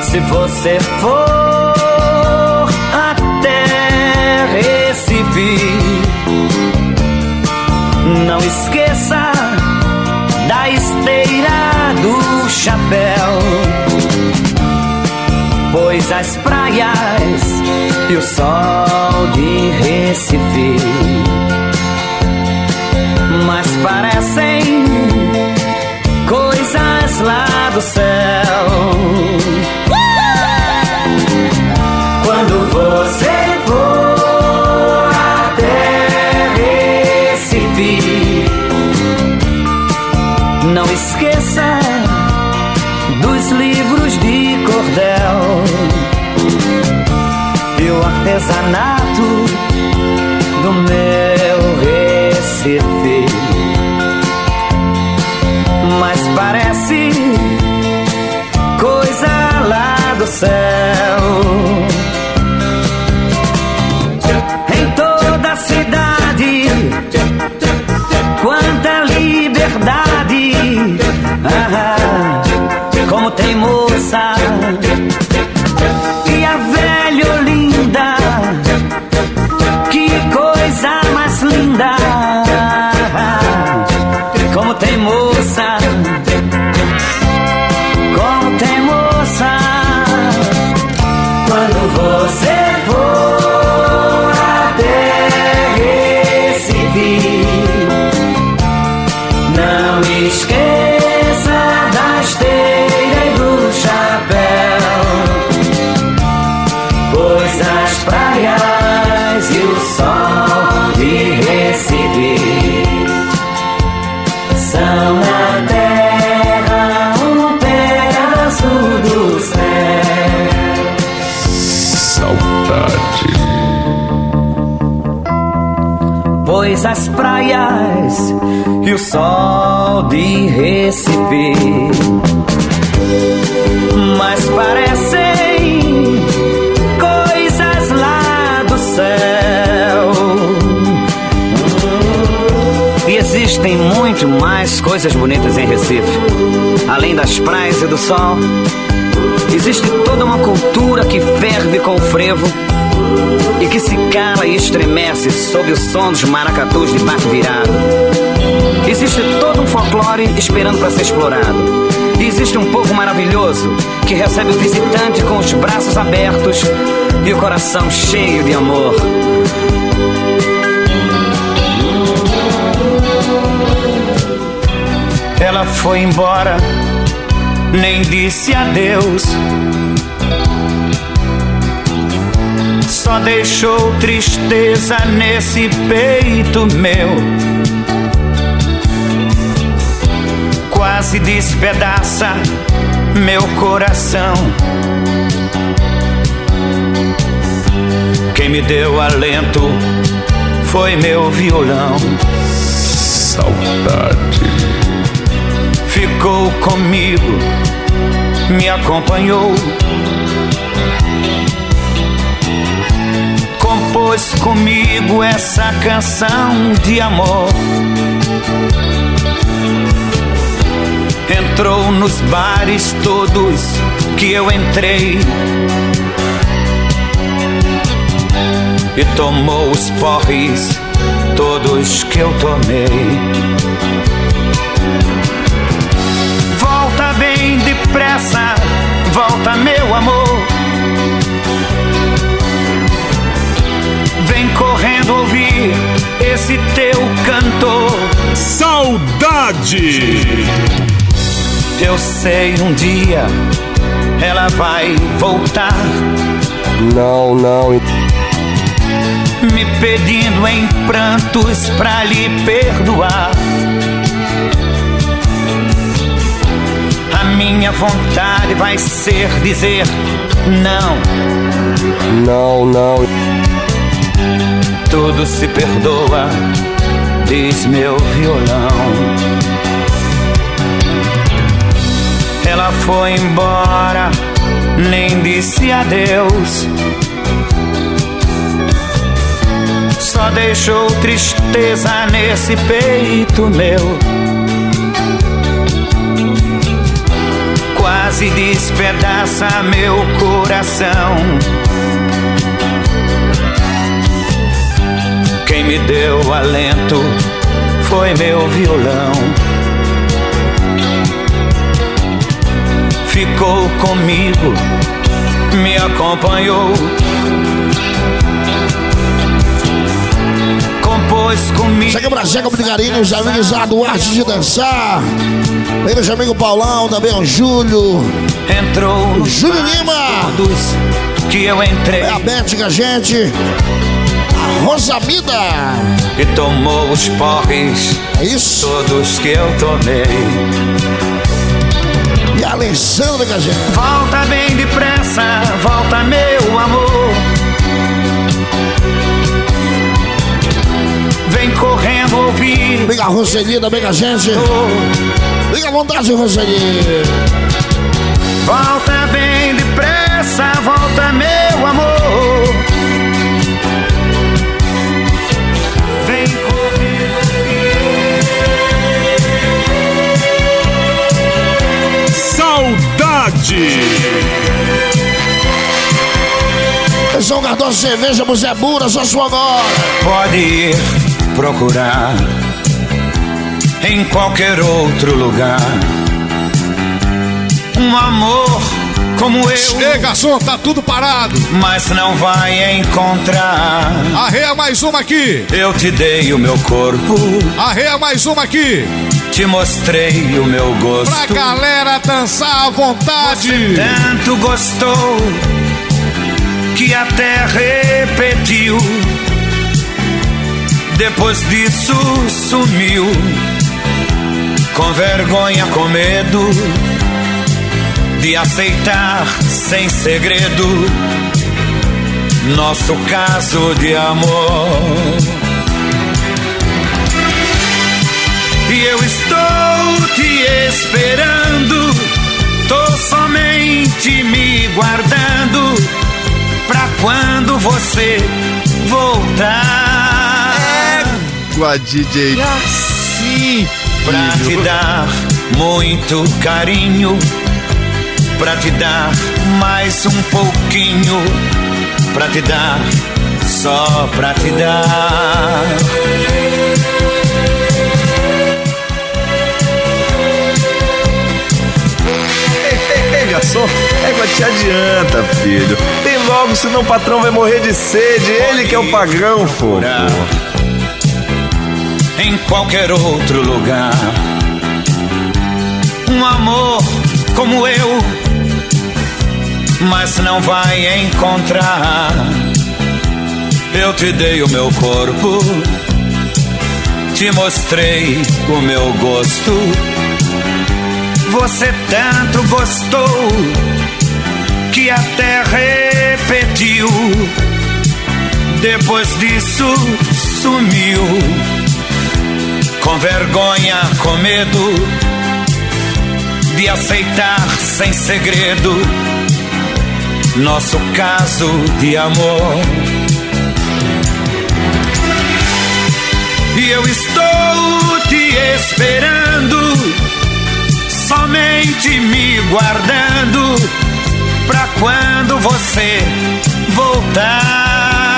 Se você for até Recife, não esqueça da esteira do chapéu, pois as praias e o sol de Recife mas parecem coisas lá do céu. Quando você for até Recife, não esqueça dos livros de cordel e o artesanato do meu Recife, mas parece coisa lá do céu. Em toda a cidade, quanta liberdade, como tem moça e a velha Olinda, que coisa mais linda, como tem moça, como tem moça. Quando você for até Recife, não esqueça da esteira e do chapéu, pois as praias e o sol de Recife são na terra um pedaço do céu. Saudade. Pois as praias e o sol de Recife mas parecem coisas lá do céu. E existem muito mais coisas bonitas em Recife. Além das praias e do sol, existe toda uma cultura que ferve com o frevo e que se cala e estremece sob o som dos maracatus de barco virado. Existe todo um folclore esperando para ser explorado. E existe um povo maravilhoso que recebe o visitante com os braços abertos e o coração cheio de amor. Ela foi embora, nem disse adeus, só deixou tristeza nesse peito meu. Quase despedaça meu coração. Quem me deu alento foi meu violão. Saudade. Ficou comigo, me acompanhou, compôs comigo essa canção de amor. Entrou nos bares todos que eu entrei e tomou os porres todos que eu tomei. Volta bem depressa, volta meu amor, vem correndo ouvir esse teu cantor. Saudade. Eu sei um dia ela vai voltar, não, me pedindo em prantos pra lhe perdoar. A minha vontade vai ser dizer não. Tudo se perdoa, diz meu violão. Ela foi embora, nem disse adeus, só deixou tristeza nesse peito meu. quase despedaça meu coração. Quem me deu alento foi meu violão. Ficou comigo, me acompanhou, compôs comigo. Chega pra Chega de carinho, os amigos lá do Arte de Dançar. Tem meu amigo Paulão, também o Júlio. Entrou no Júlio Lima. Todos que eu entrei. É a Beth com a gente. A Rosamida. E tomou os porres. É isso. Todos que eu tomei. E a Alessandra com a gente. Volta bem depressa, volta meu amor. Vem correndo ouvir. Liga a Roseli também com a gente. Liga à vontade, Roseli. Volta bem depressa, volta meu amor. Vem correndo ouvir. Saudade. São Cardoso Cerveja, Musé Bura, só sua agora. Pode ir procurar em qualquer outro lugar um amor como eu. Chega, garçom, tá tudo parado. Mas não vai encontrar. Arreia mais uma aqui. Eu te dei o meu corpo. Arreia mais uma aqui. Te mostrei o meu gosto. Pra galera dançar à vontade. Você tanto gostou que até repetiu. Depois disso sumiu, com vergonha, com medo de aceitar sem segredo nosso caso de amor. E eu estou te esperando, tô somente me guardando pra quando você voltar. A DJ Assim, pra te dar muito carinho, pra te dar mais um pouquinho, pra te dar, só pra te dar. Ei, garçom, te adianta, filho. Tem logo, senão o patrão vai morrer de sede. Ele que é o patrão, fofo. Em qualquer outro lugar um amor como eu, mas não vai encontrar. Eu te dei o meu corpo, te mostrei o meu gosto. Você tanto gostou que até repetiu. Depois disso sumiu, com vergonha, com medo de aceitar sem segredo nosso caso de amor. E eu estou te esperando, somente me guardando pra quando você voltar.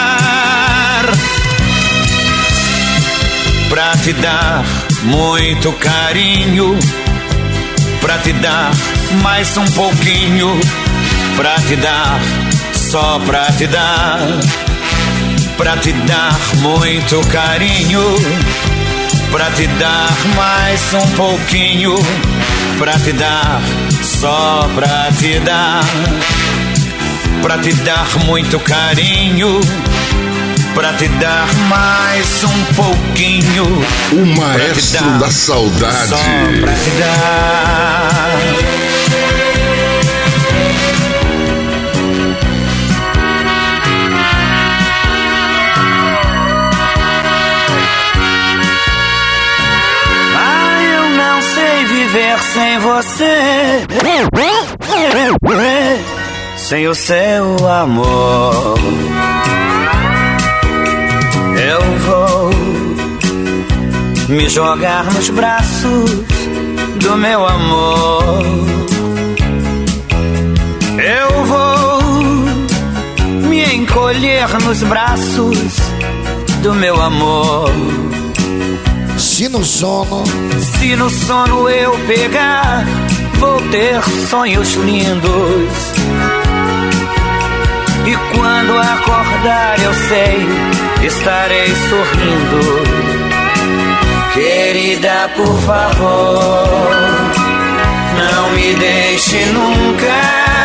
Pra te dar muito carinho, pra te dar mais um pouquinho, pra te dar, só pra te dar. Pra te dar muito carinho, pra te dar mais um pouquinho, pra te dar, só pra te dar. Pra te dar muito carinho, pra te dar mais um pouquinho, o maestro dar, da saudade, só pra te dar. Ah, eu não sei viver sem você, sem o seu amor. Eu vou me jogar nos braços do meu amor. encolher nos braços do meu amor. Se no sono eu pegar, vou ter sonhos lindos. E quando acordar eu sei, estarei sorrindo. Querida, por favor, não me deixe nunca,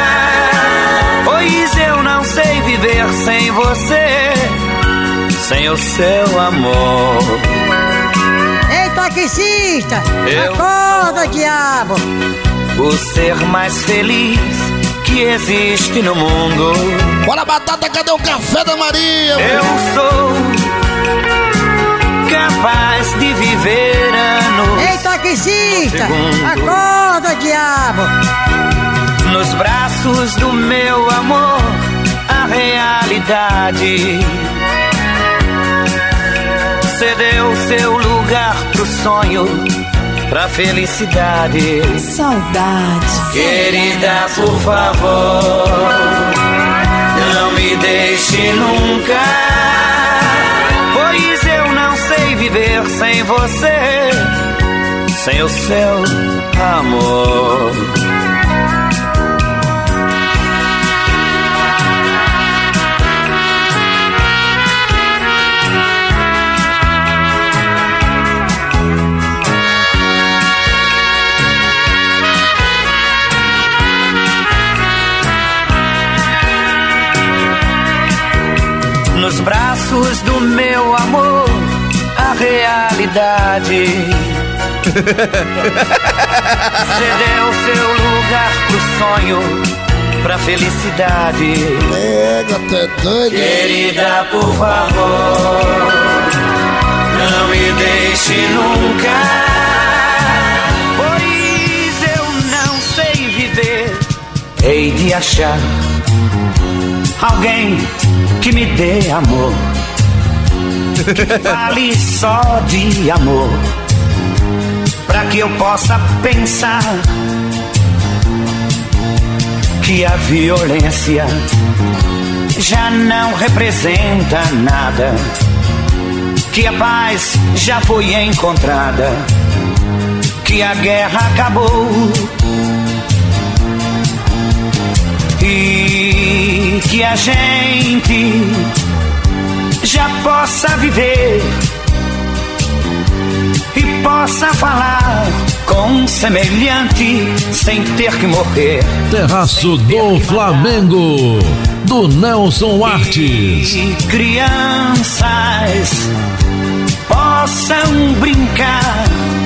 pois eu não sei viver sem você, sem o seu amor. Ei, taxista, acorda, diabo! O ser mais feliz que existe no mundo. Bora, Batata, cadê o café da Maria? Eu sou capaz de viver anos. Ei, taxista, acorda, diabo! Nos braços do meu amor, a realidade cedeu seu lugar pro sonho, pra felicidade. Saudade. Querida, por favor, não me deixe nunca, pois eu não sei viver sem você, sem o seu amor. Nos braços do meu amor, a realidade cedeu seu lugar pro sonho, pra felicidade. Até doido. Querida, por favor, não me deixe nunca, pois eu não sei viver. Hei de achar alguém que me dê amor, que fale só de amor, pra que eu possa pensar que a violência já não representa nada, que a paz já foi encontrada, que a guerra acabou e que a gente já possa viver e possa falar com um semelhante sem ter que morrer. Terraço do Flamengo, do Nelson Artes. E crianças possam brincar,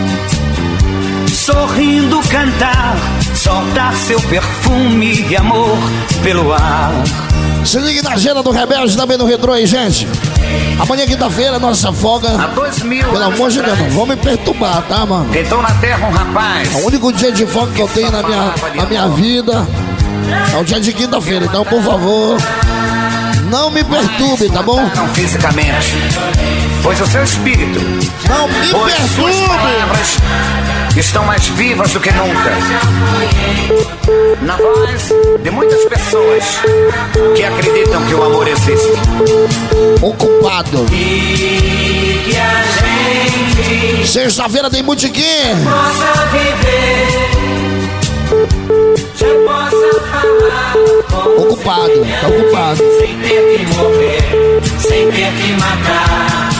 sorrindo cantar, soltar seu perfume de amor pelo ar. Se ligue na agenda do Rebelde também no Retrô aí, gente. Amanhã, quinta-feira, nossa folga. Há 2000 Pelo amor de Deus, não vão me perturbar, tá, mano? Então na terra um rapaz. É o único dia de folga que eu tenho na minha vida é o dia de quinta-feira. Então, por favor, não me perturbe, tá bom? Não fisicamente, pois o seu espírito, não me pois suas palavras estão mais vivas do que nunca. Na voz de muitas pessoas que acreditam que o amor existe. Ocupado. E que a gente sexta-feira tem botequim. possa viver, já possa falar. Ocupado, tá ocupado. Sem ter que morrer, sem ter que matar.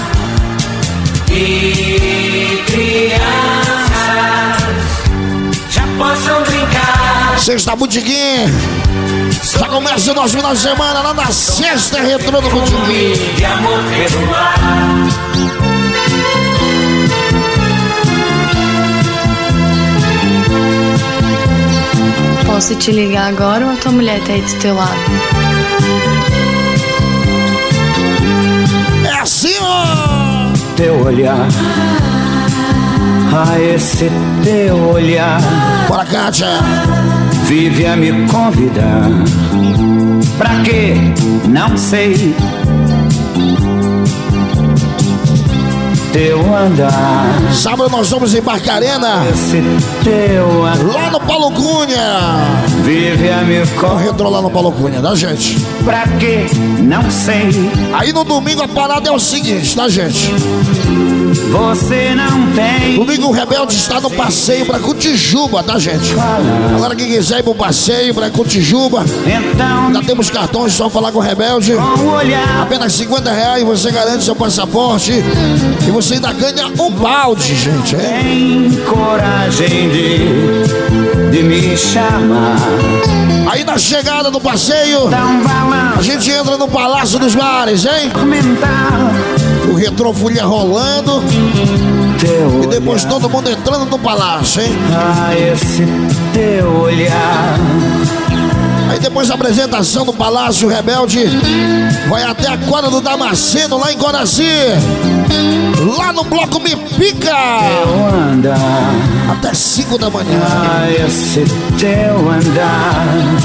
E crianças já possam brincar. Sexta botequim. Já começa o nosso final de semana lá na sexta retrô do botequim. De amor pelo ar. Posso te ligar agora ou a tua mulher tá aí do teu lado? É assim, ó. Teu olhar, a esse teu olhar, bora, Kátia, vive a me convidar. Pra quê? Não sei. Teu andar, sábado nós vamos em Barcarena, esse teu andar, lá Lá no Paulo Cunha. Vive a me O retrô lá no Paulo Cunha, tá, gente? Pra quê? Não sei. Aí no domingo a parada é o seguinte, tá, gente? Você não tem. Domingo o Rebelde está no passeio pra Cotijuba, tá, gente? Agora quem quiser ir pro passeio pra Cotijuba, Então, ainda temos cartões, só falar com o Rebelde. com o olhar. Apenas R$50 você garante seu passaporte e você ainda ganha um balde, gente. É? Tem coragem de me chamar. Aí na chegada do passeio, Dá um balanço. a gente entra no Palácio dos Bares, hein? Comentar. O Retrô Folia rolando Teu e depois olhar. todo mundo entrando no palácio, hein? Ah, esse teu olhar. Aí depois da apresentação do Palácio Rebelde, vai até a quadra do Damasceno, lá em Coraci. Lá no Bloco Me Pica. Teu andar. Até 5 da manhã. Ah, esse teu andar.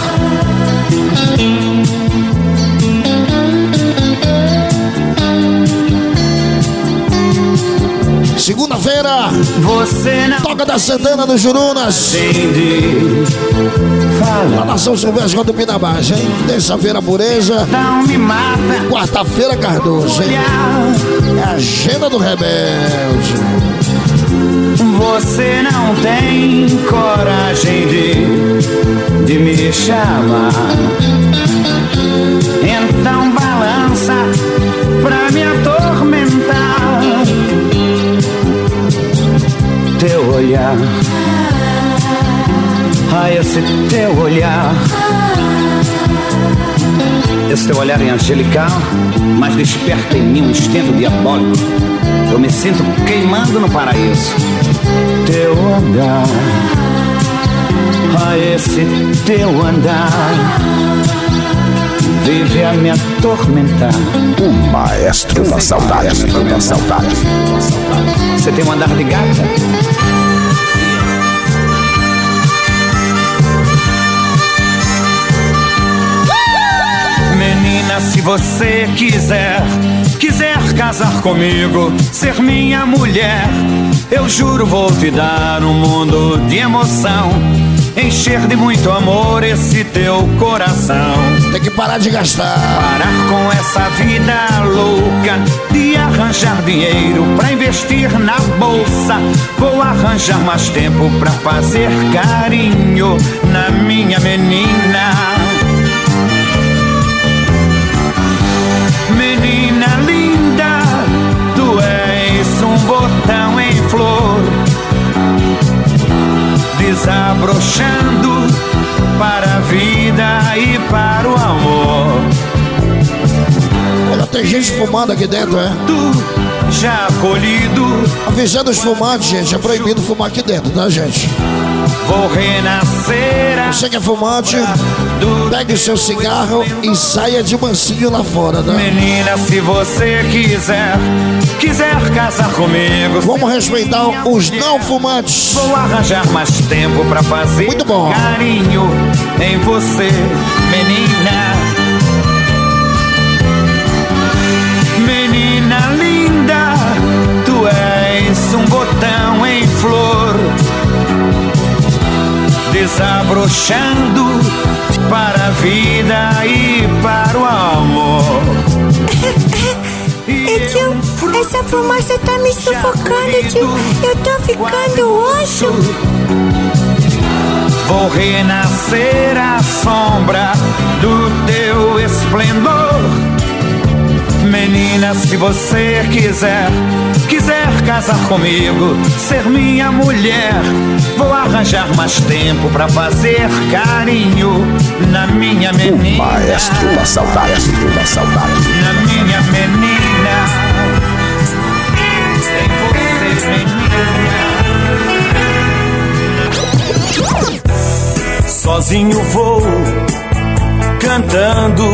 Segunda-feira, Você não Toca da Santana dos Jurunas. tem de Lá falar. na São Silvestre do Pinabás, hein? Terça-feira, Pureza. Não me mata. Quarta-feira, Cardoso, hein? Olhar. É a agenda do Rebelde. Você não tem coragem de me chamar. Então balança pra me atormentar. Teu olhar. Ah, esse teu olhar. Esse teu olhar é angelical, mas desperta em mim um instinto diabólico. Eu me sinto queimando no paraíso. Teu andar. Ah, esse teu andar vive a me atormentar. O maestro da saudade. Você tem um andar de gata? Menina, se você quiser casar comigo, ser minha mulher, eu juro vou te dar um mundo de emoção, encher de muito amor esse teu coração. Tem que parar de gastar. Parar com essa vida louca de arranjar dinheiro pra investir na bolsa. Vou arranjar mais tempo pra fazer carinho na minha menina. Menina linda, tu és um botão em flor, desabrochando para a vida e para o amor. Olha, tem gente fumando aqui dentro, é? Tu já colhido, Avisando os fumantes, gente, é proibido fumar aqui dentro, tá, gente? vou renascer. Você que é fumante, Do pegue o seu cigarro e saia de mansinho lá fora, tá? menina, se você quiser casar comigo, Vamos respeitar os não fumantes. vou arranjar mais tempo pra fazer Muito bom. carinho em você, menina. Menina linda, tu és um botão em flor, desabrochando para a vida e para o amor. Tio, essa fumaça tá me sufocando, tio. Eu tô ficando oxo. Vou renascer à sombra do teu esplendor. Menina, se você quiser casar comigo, ser minha mulher, vou arranjar mais tempo pra fazer carinho na minha menina. O maestro da saudade. Na minha menina, em você, menina. Sozinho vou cantando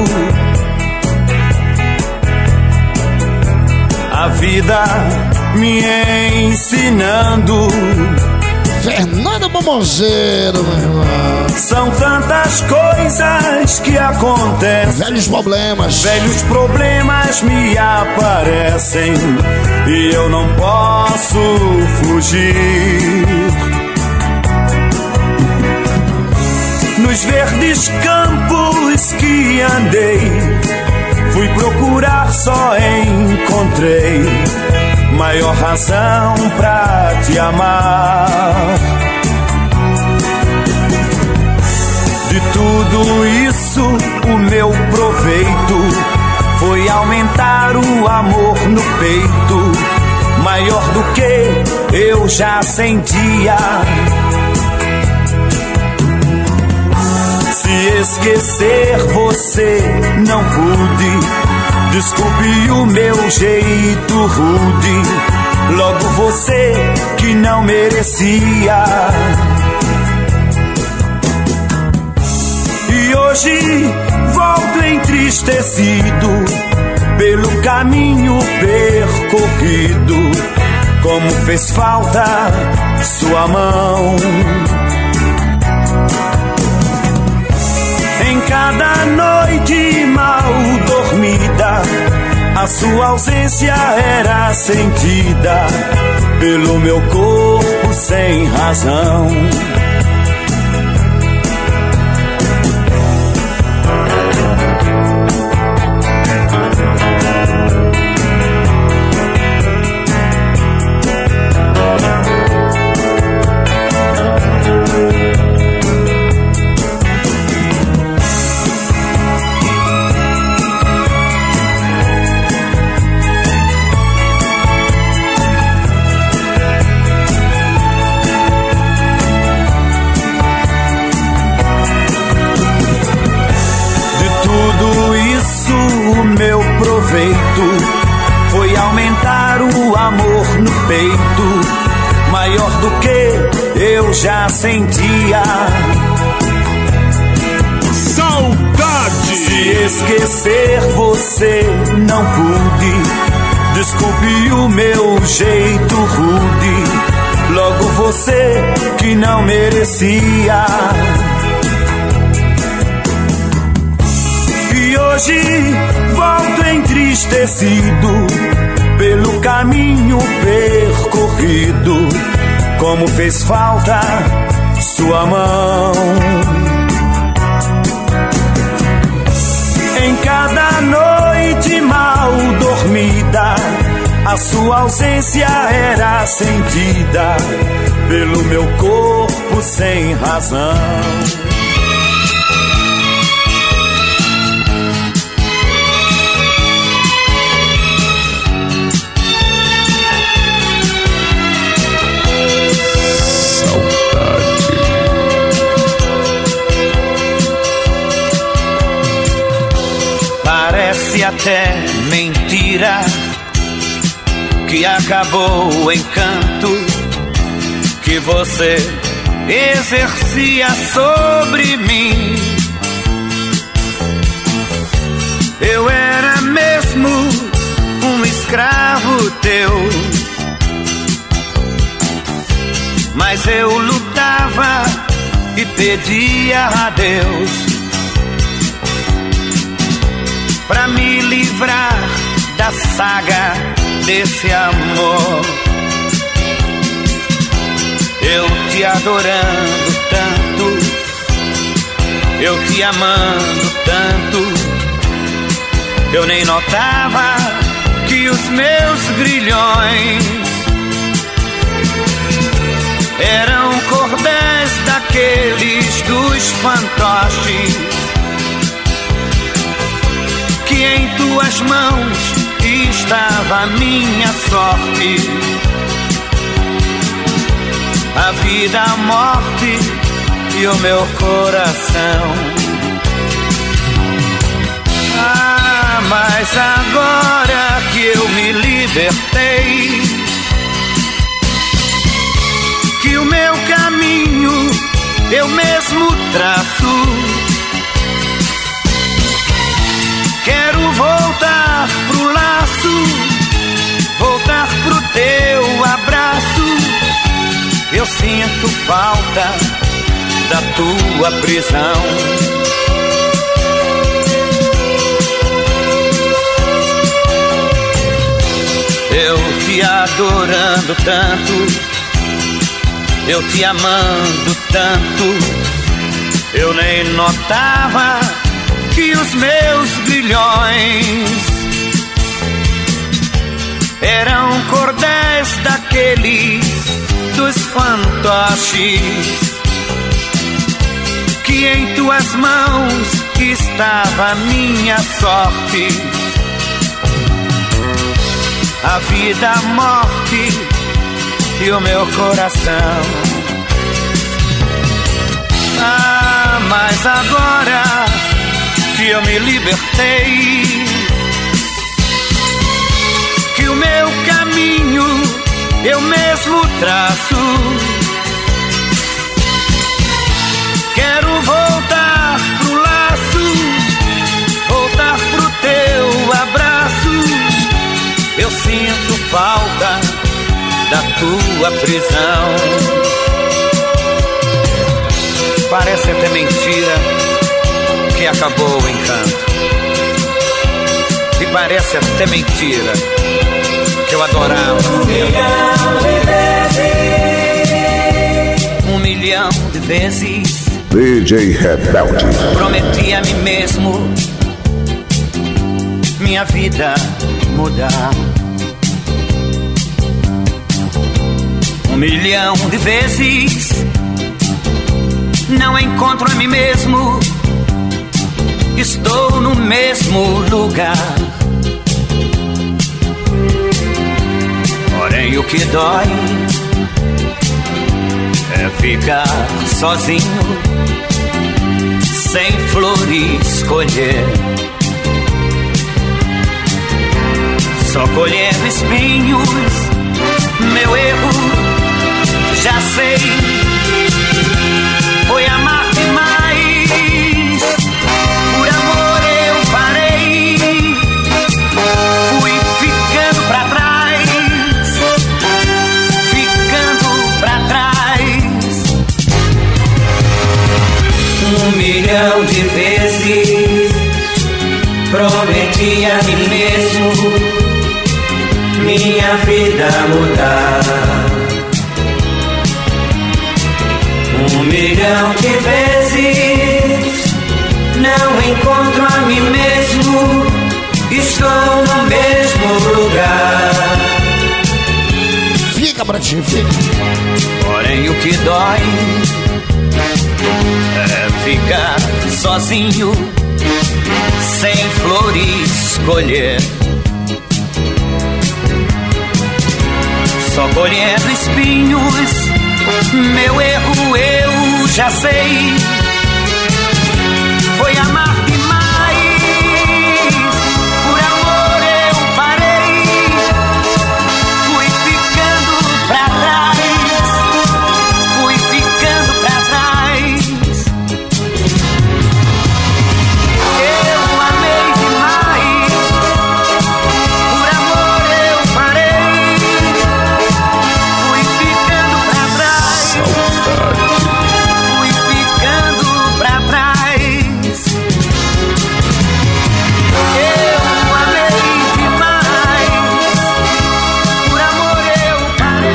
a vida me ensinando. Fernando Bombonzeiro, meu irmão. São tantas coisas que acontecem. Velhos problemas. Velhos problemas me aparecem e eu não posso fugir. Nos verdes campos que andei, fui procurar, só encontrei maior razão pra te amar. De tudo isso, o meu proveito foi aumentar o amor no peito, maior do que eu já sentia. Se esquecer você não pude, desculpe o meu jeito rude, logo você que não merecia. E hoje volto entristecido pelo caminho percorrido, como fez falta sua mão. Em cada noite mal dormida, a sua ausência era sentida pelo meu corpo sem razão. Foi aumentar o amor no peito, maior do que eu já sentia. Saudade! Se esquecer você não pude, desculpe o meu jeito rude, logo você que não merecia. E hoje volto entristecido pelo caminho percorrido, como fez falta sua mão. Em cada noite mal dormida, a sua ausência era sentida pelo meu corpo sem razão. Parece até mentira que acabou o encanto que você exercia sobre mim. Eu era mesmo um escravo teu, mas eu lutava e pedia a Deus pra me livrar da saga desse amor. Eu te adorando tanto, eu te amando tanto, eu nem notava que os meus grilhões eram cordéis daqueles dos fantoches, que em tuas mãos estava a minha sorte, a vida, a morte e o meu coração. Ah, mas agora que eu me libertei, que o meu caminho eu mesmo traço, quero voltar pro laço, voltar pro teu abraço. Eu sinto falta da tua prisão. Eu te adorando tanto, eu te amando tanto, eu nem nem notava que os meus grilhões eram cordéis daqueles dos fantoches, que em tuas mãos estava a minha sorte, a vida, a morte e o meu coração. Ah, mas agora que eu me libertei, que o meu caminho eu mesmo traço, quero voltar pro laço, voltar pro teu abraço. Eu sinto falta da tua prisão. Parece até mentira que acabou o encanto, e parece até mentira que eu adorava. 1 milhão de vezes DJ Rebelde prometi a mim mesmo minha vida mudar. 1 milhão de vezes não encontro a mim mesmo, estou no mesmo lugar. Porém o que dói é ficar sozinho, sem flores colher, só colhendo espinhos. Meu erro, já sei, foi amar demais. Por amor eu parei, fui ficando pra trás, ficando pra trás. 1 milhão de vezes prometi a mim mesmo minha vida mudar. 1 milhão de vezes não encontro a mim mesmo, estou no mesmo lugar. Fica, Bratinho, fica. Porém o que dói é ficar sozinho, sem flores colher, só colhendo espinhos. Meu erro eu já sei, foi amar demais. Por amor eu parei, fui ficando pra trás, fui ficando pra trás. Eu amei demais, por amor eu parei, fui ficando pra trás, fui ficando pra trás. Eu amei demais, por amor eu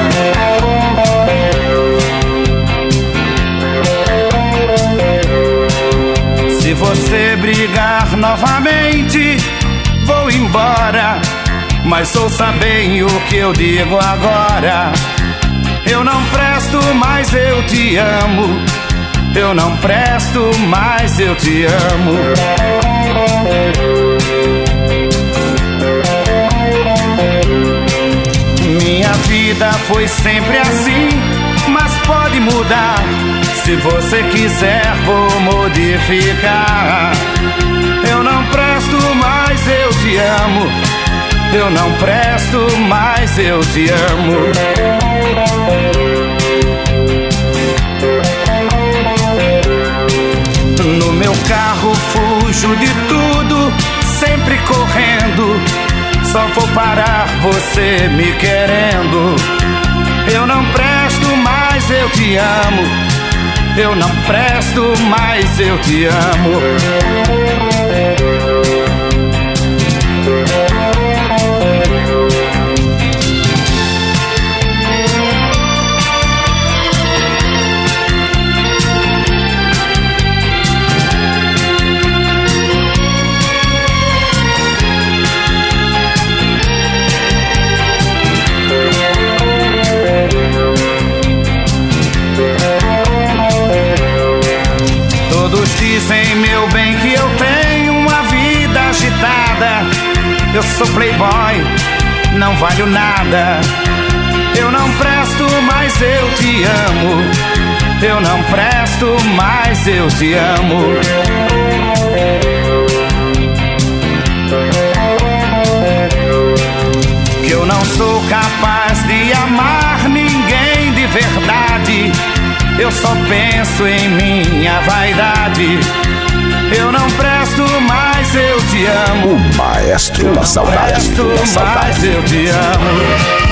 parei. Se você brigar novamente, vou embora, mas ouça bem o que eu digo agora. Eu não presto, mas eu te amo. Eu não presto, mas eu te amo. Minha vida foi sempre assim, mas pode mudar. Se você quiser, vou modificar. Eu não presto, mas eu te amo. Eu não presto, mas eu te amo. No meu carro fujo de tudo, sempre correndo. Só vou parar você me querendo. Eu não presto, mas eu te amo. Eu não presto, mas eu te amo. Dizem, meu bem, que eu tenho uma vida agitada. Eu sou playboy, não valho nada. Eu não presto, mas eu te amo. Eu não presto, mas eu te amo. Que eu não sou capaz de amar ninguém de verdade. Eu só penso em minha vaidade. Eu não presto, mas eu te amo. O maestro da saudade. Eu não presto, mas eu te amo.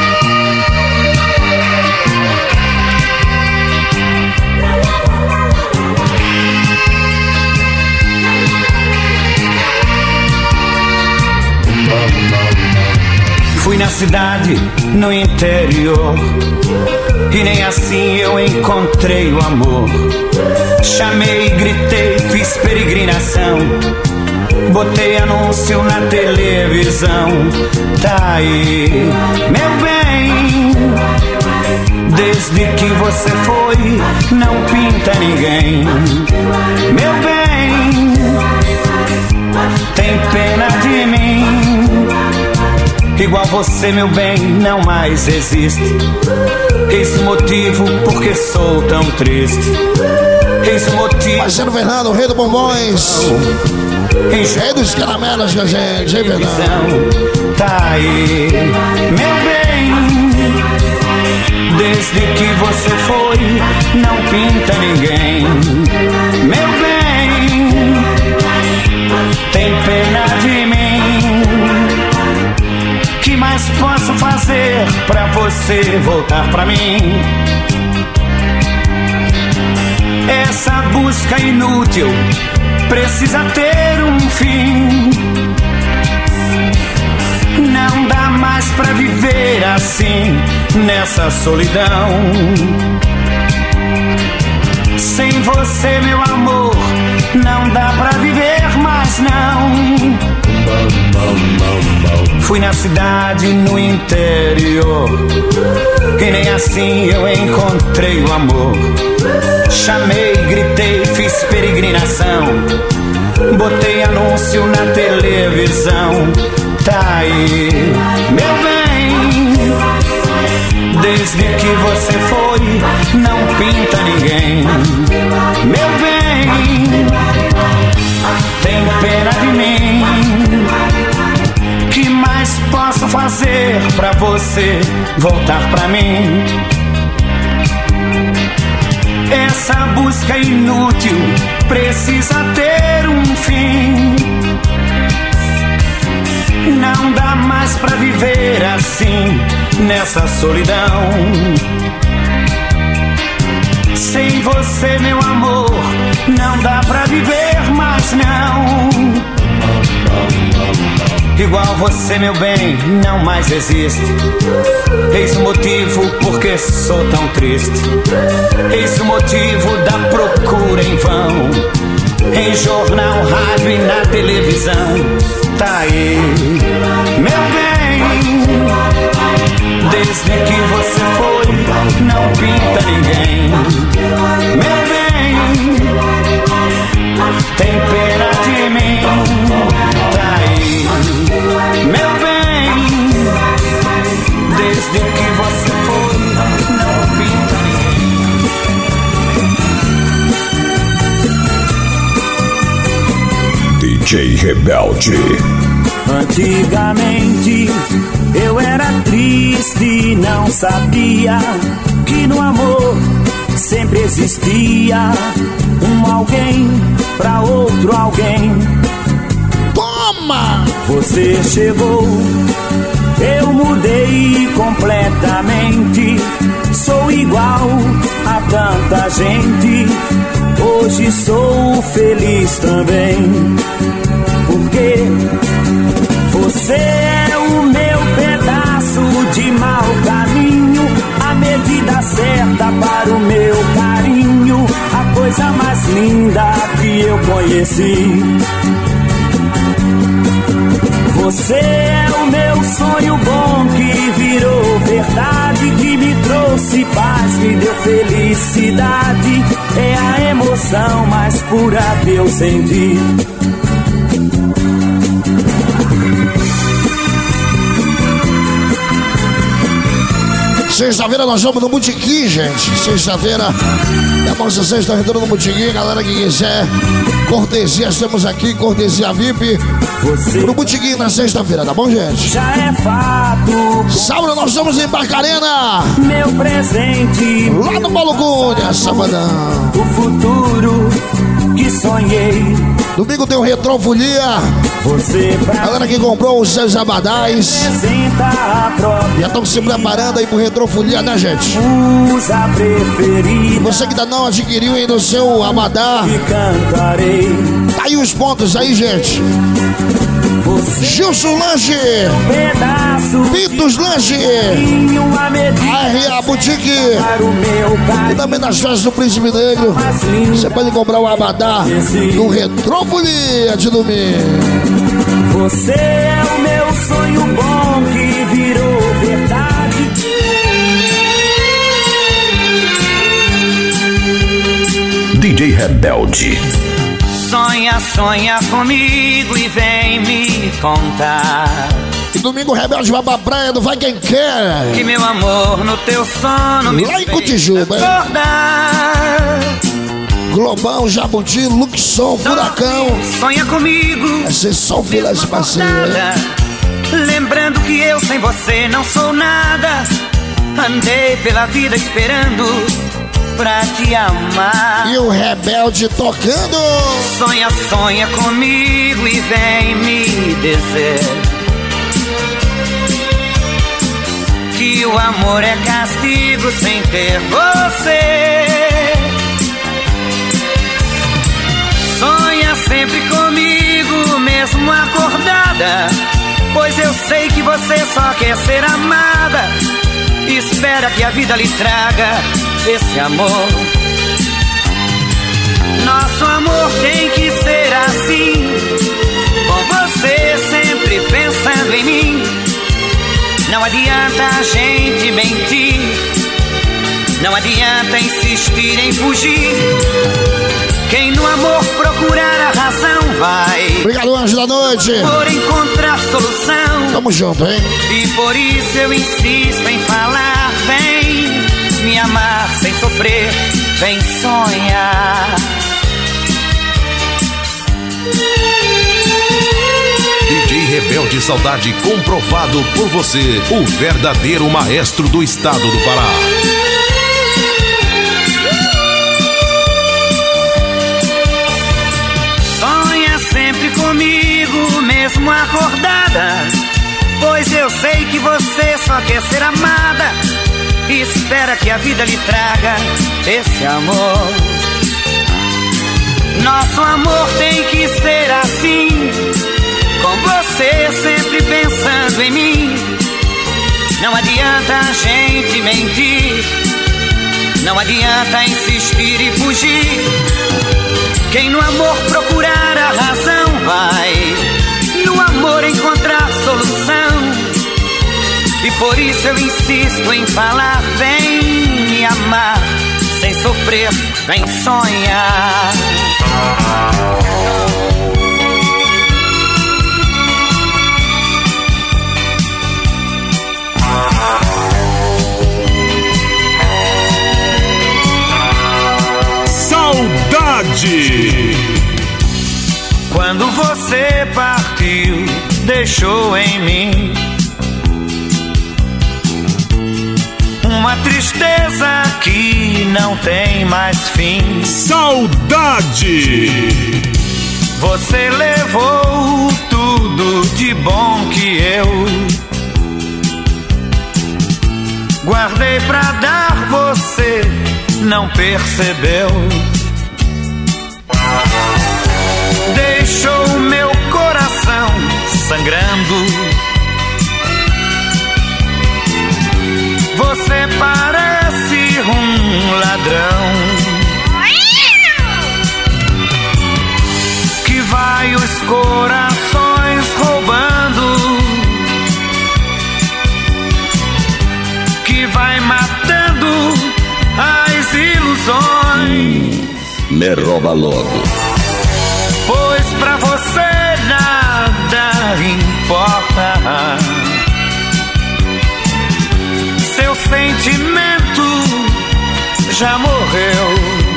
Fui na cidade, no interior, e nem assim eu encontrei o amor. Chamei, gritei, fiz peregrinação, botei anúncio na televisão. Tá aí, meu bem, desde que você foi, não pinta ninguém. Meu bem, tem pena de mim. Igual você, meu bem, não mais existe. Eis o motivo porque sou tão triste. Eis o motivo. Parceiro Fernando, o rei do bombons. Rei dos caramelos, minha gente. Rei Fernando. Tá aí, meu bem, desde que você foi, não pinta ninguém. Meu bem, tem pena de mim. Que mais posso fazer pra você voltar pra mim? Essa busca inútil precisa ter um fim. Não dá mais pra viver assim, nessa solidão. Sem você, meu amor, não dá pra viver mais não. Fui na cidade, no interior, e nem assim eu encontrei o amor. Chamei, gritei, fiz peregrinação, botei anúncio na televisão. Tá aí, meu bem, desde que você foi, não pinta ninguém. Meu bem, tem pena de mim. Que mais posso fazer pra você voltar pra mim? Essa busca inútil precisa ter um fim. Não dá mais pra viver assim, nessa solidão. Sem você, meu amor, não dá pra viver mais não. Igual você, meu bem, não mais existe. Eis o motivo porque sou tão triste. Eis o motivo da procura em vão, em jornal, rádio e na televisão. Tá aí, meu bem, desde que você foi, não pinta ninguém. Meu bem, tem pena de mim. Tá aí, meu bem, desde que você foi, não pinta ninguém. DJ Rebelde. Antigamente eu era triste e não sabia que no amor sempre existia um alguém pra outro alguém. Toma! Você chegou, eu mudei completamente. Sou igual a tanta gente. Hoje sou feliz também. Porque você é o meu pedaço de mau caminho, a medida certa para o meu carinho, a coisa mais linda que eu conheci. Você é o meu sonho bom que virou verdade, que me trouxe paz, me deu felicidade. É a emoção emoção mais pura que eu senti. Sexta-feira nós vamos no Botequim, gente. Sexta-feira é a nossa sexta retorno no Botequim. Galera que quiser cortesias, temos aqui cortesia VIP pro Botequim na sexta-feira, tá bom, gente? Já é fato. Sábado nós estamos em Barcarena. Meu presente. Lá no Paulo Cunha, sabadão. O futuro que sonhei. Domingo tem o Retrofolia. Galera que comprou os seus abadás já estão se preparando aí pro Retrofolia, né, gente? E você que ainda não adquiriu ainda o seu abadá, tá aí os pontos aí, gente. Gilson Lanche, Vitos Lanche, RA Boutique e também nas festas do Príncipe Negro. Você pode comprar o abadá no Retrofolia de domingo. Você é o meu sonho bom que virou verdade. DJ Rebelde. Sonha, sonha comigo e vem me contar. E domingo o Rebelde vai pra praia do Vai Quem Quer. Que meu amor no teu sono me lá em Cotijuba, Globão, Jabuti, Luxon, Furacão. Sonha comigo. Esse só filas de passeio. Lembrando que eu sem você não sou nada. Andei pela vida esperando pra te amar. E o Rebelde tocando. Sonha, sonha comigo e vem me dizer que o amor é castigo sem ter você. Sonha sempre comigo, mesmo acordada, pois eu sei que você só quer ser amada. Espera que a vida lhe traga esse amor. Nosso amor tem que ser assim, com você sempre pensando em mim. Não adianta a gente mentir, não adianta insistir em fugir. Quem no amor procurar a razão vai. Obrigado, anjo da noite. Por encontrar solução. Tamo junto, hein? E por isso eu insisto em falar. Vem me amar sem sofrer. Vem sonhar. DJ Rebelde Saudade, comprovado por você, o verdadeiro maestro do estado do Pará. Comigo, mesmo acordada, pois eu sei que você só quer ser amada. Espera que a vida lhe traga esse amor. Nosso amor tem que ser assim, com você sempre pensando em mim. Não adianta a gente mentir, não adianta insistir e fugir. Quem no amor procurar a razão vai no amor encontrar solução. E por isso eu insisto em falar. Vem me amar sem sofrer, vem sonhar. Saudade. Quando você partiu, deixou em mim uma tristeza que não tem mais fim. Saudade. Você levou tudo de bom que eu guardei pra dar, você não percebeu. Deixou o meu coração sangrando. Você parece um ladrão que vai os corações roubando, que vai matando as ilusões. Me rouba logo. Pois pra você nada importa. Seu sentimento já morreu.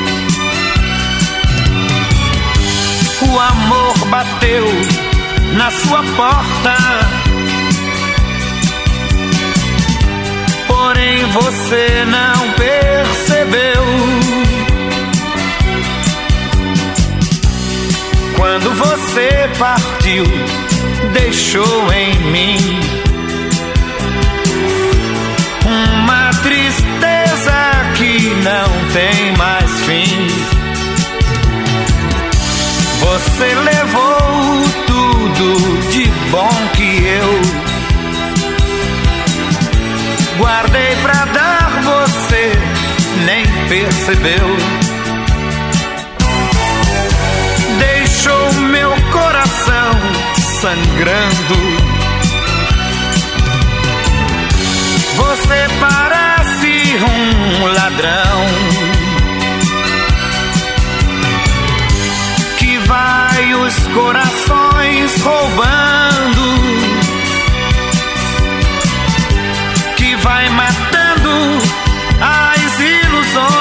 O amor bateu na sua porta, porém você não percebeu. Quando você partiu, deixou em mim uma tristeza que não tem mais fim. Você levou tudo de bom que eu guardei pra dar, você nem percebeu. Deixou meu coração sangrando. Você parece um ladrão que vai os corações roubando, que vai matando as ilusões.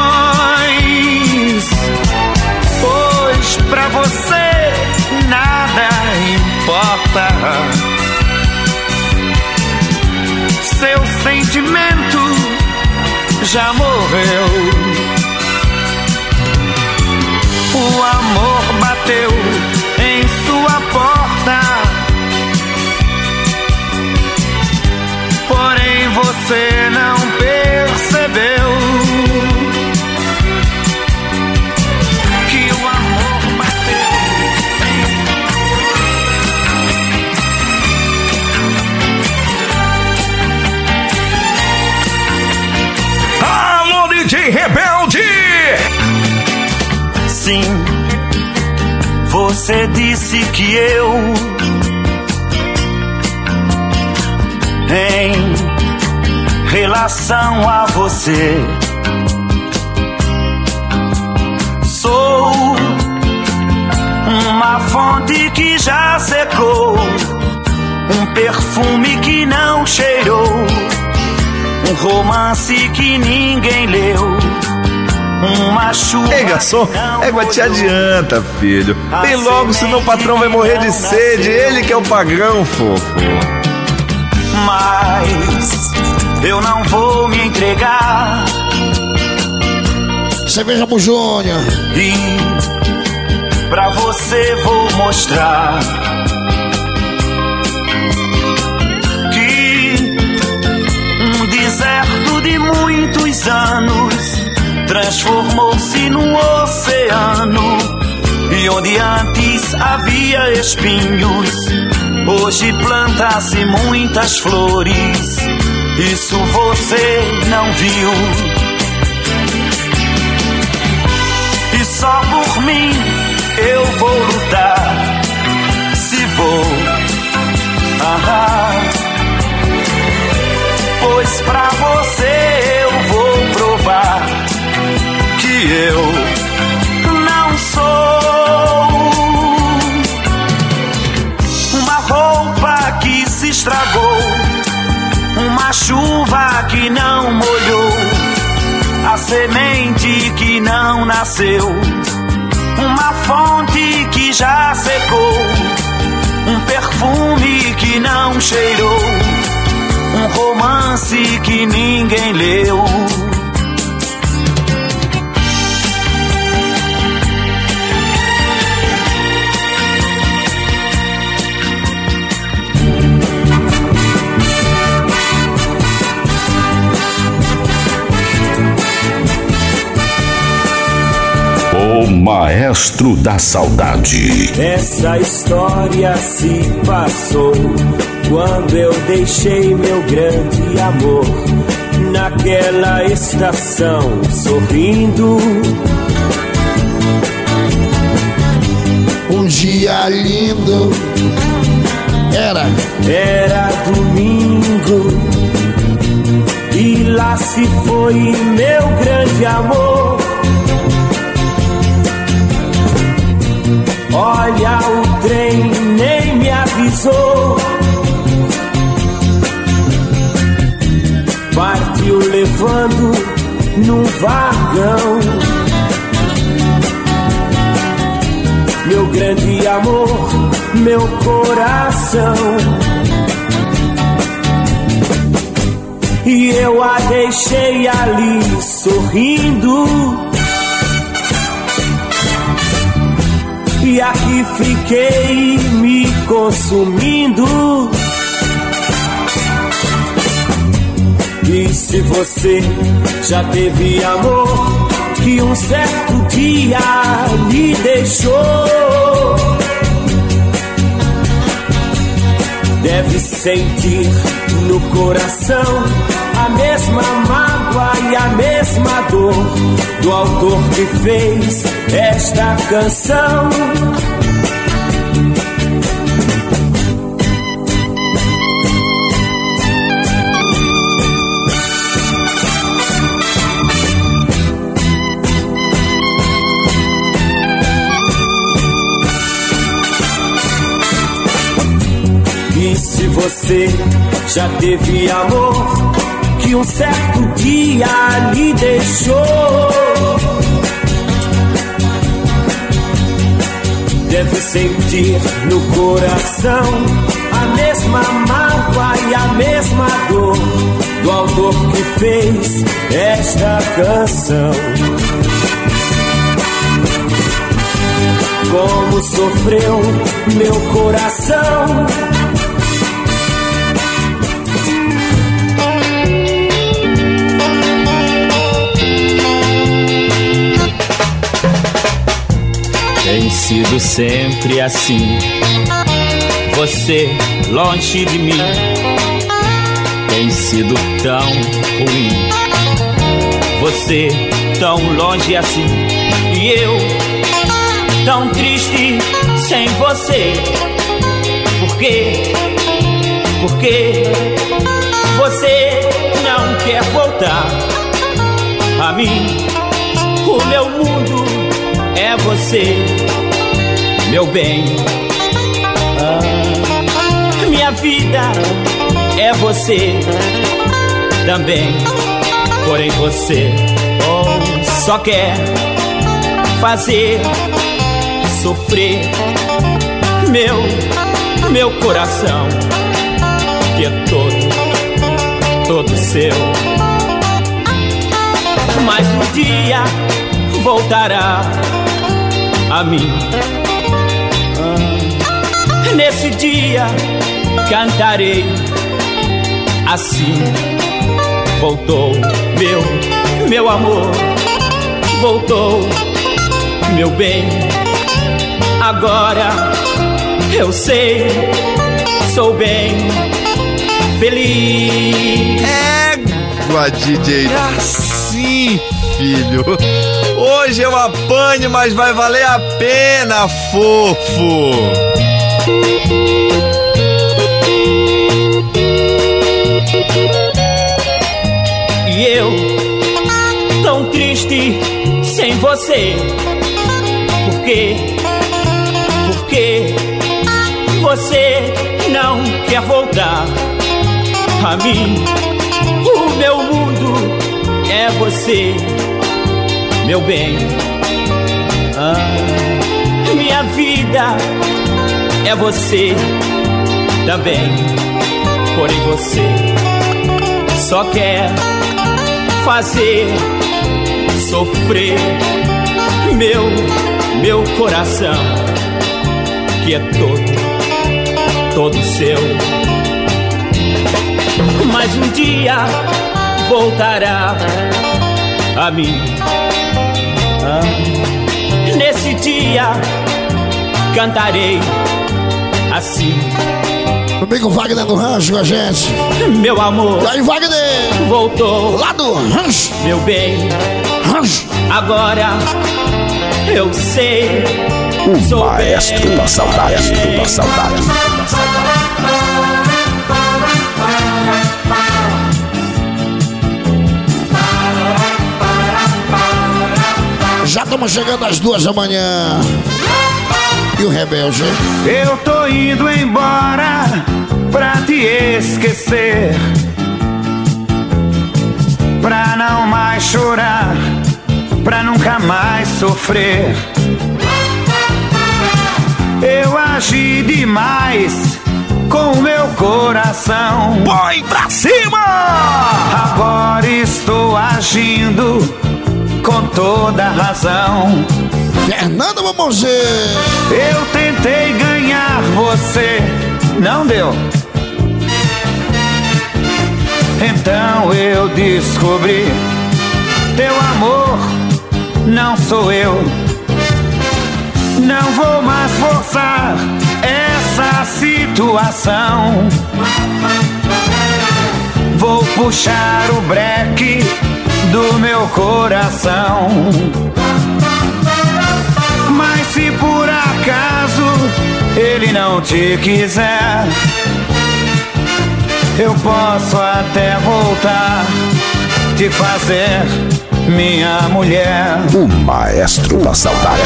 Pois pra você nada importa. Seu sentimento já morreu. O amor bateu em sua porta, porém você não percebeu que o amor bateu em... Alô, DJ Rebelde! Sim, você disse que eu em relação a você sou uma fonte que já secou, um perfume que não cheirou, um romance que ninguém leu, uma chuva. Ei, garçom, égua te adianta, filho. Vem logo, senão o patrão vai morrer de sede. Ele que é o pagão, fofo. Mas eu não vou me entregar. Cerveja pro Júnior. E pra você vou mostrar que um deserto de muitos anos transformou-se num oceano, e onde antes havia espinhos, hoje planta-se muitas flores. Isso você não viu. E só por mim eu vou lutar, se vou, pois pra você eu vou provar que eu não sou uma roupa que se estragou, uma chuva que não molhou, a semente que não nasceu, uma fonte que já secou, um perfume que não cheirou, um romance que ninguém leu. O Maestro da Saudade. Essa história se passou quando eu deixei meu grande amor naquela estação, sorrindo. Um dia lindo era domingo, e lá se foi meu grande amor. vagão. Meu grande amor, meu coração. E eu a deixei ali sorrindo, e aqui fiquei me consumindo. E se você já teve amor que um certo dia lhe deixou, deve sentir no coração a mesma mágoa e a mesma dor do autor que fez esta canção. E se você já teve amor que um certo dia lhe deixou, deve sentir no coração a mesma mágoa e a mesma dor do autor que fez esta canção. Como sofreu meu coração, tem sido sempre assim, você longe de mim, tem sido tão ruim, você tão longe assim, e eu tão triste sem você. Por quê? Porque você não quer voltar a mim. O meu mundo é você, meu bem. Minha vida é você também. Porém você só quer fazer sofrer meu coração, que é todo seu. Mas um dia voltará a mim. Nesse dia cantarei assim: voltou meu amor, voltou meu bem. Agora eu sei, sou bem feliz. Égua, DJ, assim, filho. Hoje eu apanho, mas vai valer a pena, fofo. E eu, tão triste sem você. Por quê? Porque você não quer voltar a mim. O meu mundo é você, meu bem. Minha vida é você também. Porém você só quer fazer sofrer meu coração, que é todo seu. Mas um dia voltará a mim. Nesse dia cantarei assim: amigo Wagner do Rancho com a gente. Meu amor, e aí, Wagner? Voltou lá do Rancho, meu bem. Rancho. Agora eu sei, o maestro da saudade, Já estamos chegando às 2 da manhã. E o rebelde? Eu tô indo embora pra te esquecer, pra não mais chorar, pra nunca mais sofrer. Eu agi demais com o meu coração. Põe pra cima! Agora estou agindo com toda razão. Fernando Mamonzê. Eu tentei ganhar você, não deu. Então eu descobri, teu amor não sou eu. Não vou mais forçar essa situação. Vou puxar o breque do meu coração. Mas se por acaso ele não te quiser, eu posso até voltar, te fazer minha mulher. O maestro da saudade.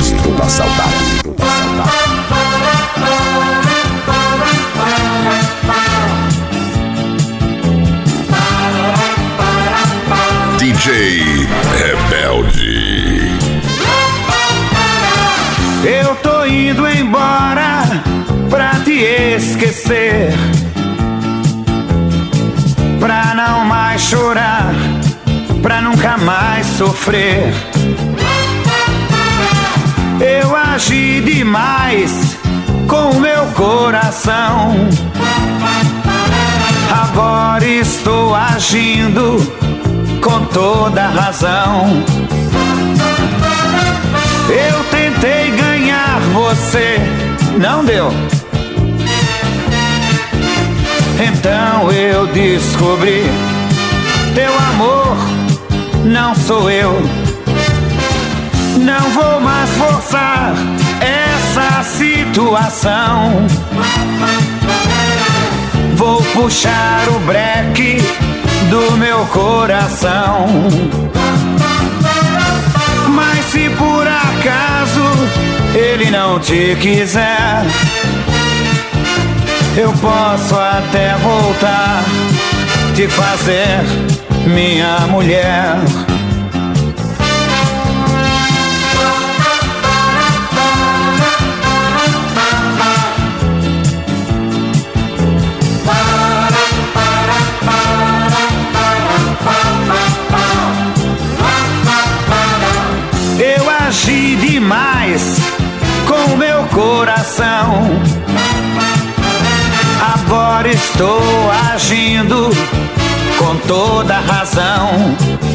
DJ Rebelde. Eu tô indo embora pra te esquecer, pra não mais chorar, pra nunca mais sofrer. Eu agi demais com o meu coração. Agora estou agindo com toda razão. Eu tentei ganhar você, não deu. Então eu descobri, teu amor não sou eu. Não vou mais forçar essa situação. Vou puxar o breque do meu coração. Mas se por acaso ele não te quiser, eu posso até voltar, te fazer minha mulher. Eu agi demais com o meu coração. Agora estou agindo com toda razão.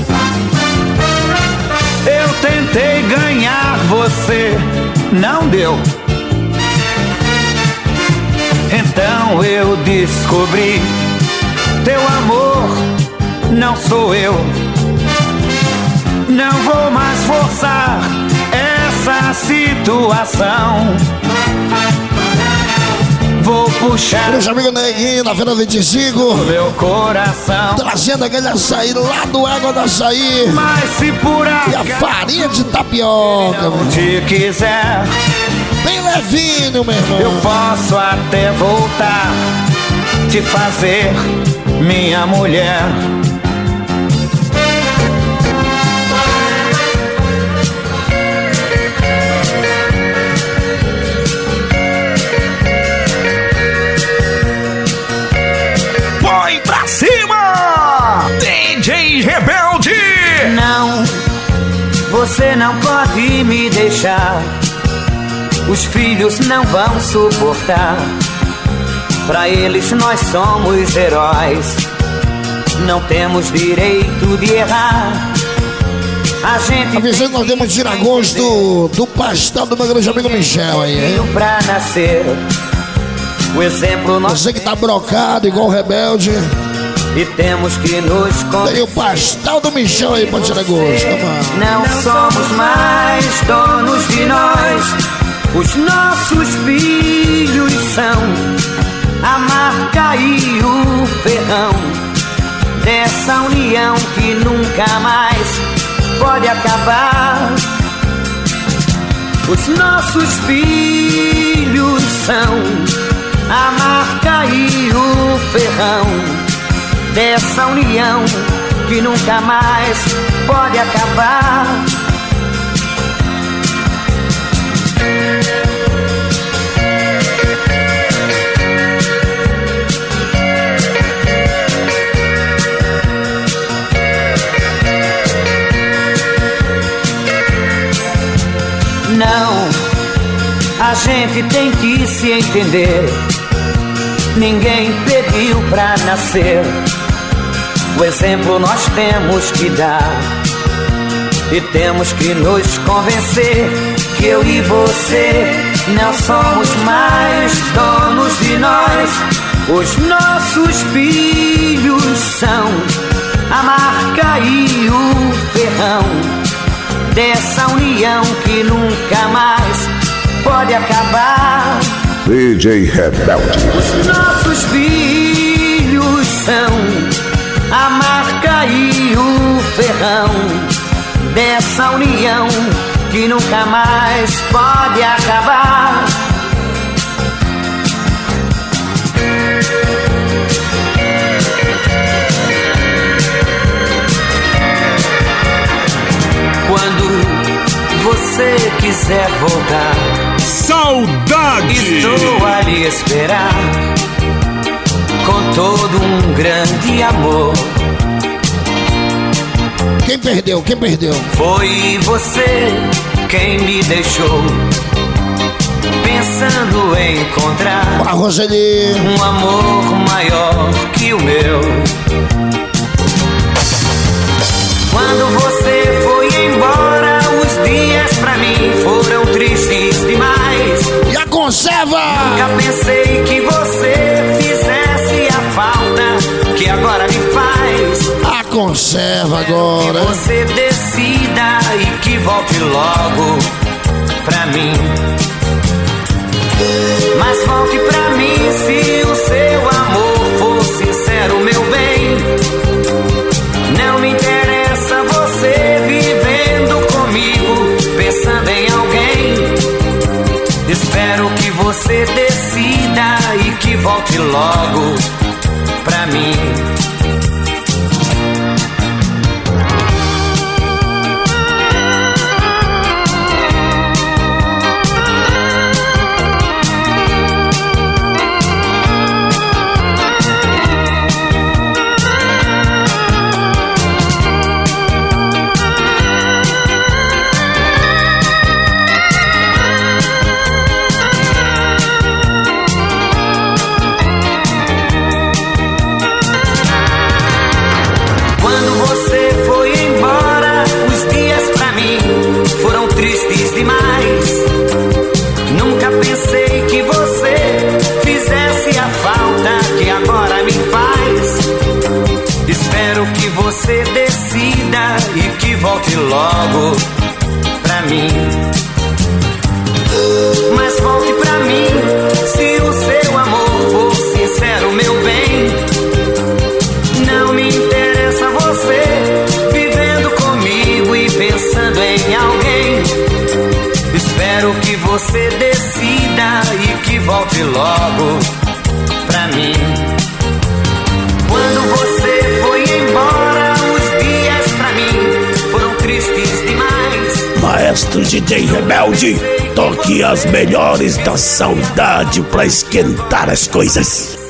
Eu tentei ganhar você, não deu. Então eu descobri, teu amor não sou eu. Não vou mais forçar essa situação. Vou puxar. Meus amigos Neguinho, na Feira 25. Meu coração. Trazendo aquele açaí lá do Água do Açaí. Mas se por acaso e a farinha de tapioca, não te quiser, bem levinho, meu irmão. Eu posso até voltar, te fazer minha mulher. DJ Rebelde! Não, você não pode me deixar. Os filhos não vão suportar. Pra eles nós somos heróis. Não temos direito de errar. A gente avisando que nós temos tira-gosto do pastel do meu grande amigo Michel aí, hein? Pra nascer, o exemplo nós. Você que tá brocado igual o Rebelde. E temos que nos tem o pastel do Michel aí pra tirar gosto, mano. Não somos mais donos de nós. Os nossos filhos são a marca e o ferrão dessa união que nunca mais pode acabar. Os nossos filhos são a marca e o ferrão dessa união que nunca mais pode acabar. Não, a gente tem que se entender. Ninguém pediu pra nascer. O exemplo nós temos que dar. E temos que nos convencer que eu e você não somos mais donos de nós. Os nossos filhos são a marca e o ferrão dessa união que nunca mais pode acabar. DJ Rebelde. Os nossos filhos são a marca e o ferrão dessa união que nunca mais pode acabar. Quando você quiser voltar, saudade! Estou a lhe esperar com todo um grande amor. Quem perdeu? Quem perdeu? Foi você quem me deixou pensando em encontrar um amor maior que o meu. Quando você foi embora, os dias pra mim foram tristes demais. E a conserva? Nunca pensei que você fizesse a falta que agora me faz. A conserva agora. Que você decida e que volte logo pra mim. Mas volte pra mim se o seu amor for sincero, meu bem. Não me interessa você vivendo comigo, pensando em alguém. Espero que você decida e que volte logo pra mim. Você decida e que volte logo pra mim. Mas volte pra mim se o seu amor for sincero, meu bem. Não me interessa você vivendo comigo e pensando em alguém. Espero que você decida e que volte logo pra mim. Quando você foi embora, os dias pra mim foram tristes demais. Maestro DJ Rebelde, toque as melhores da saudade pra esquentar as coisas.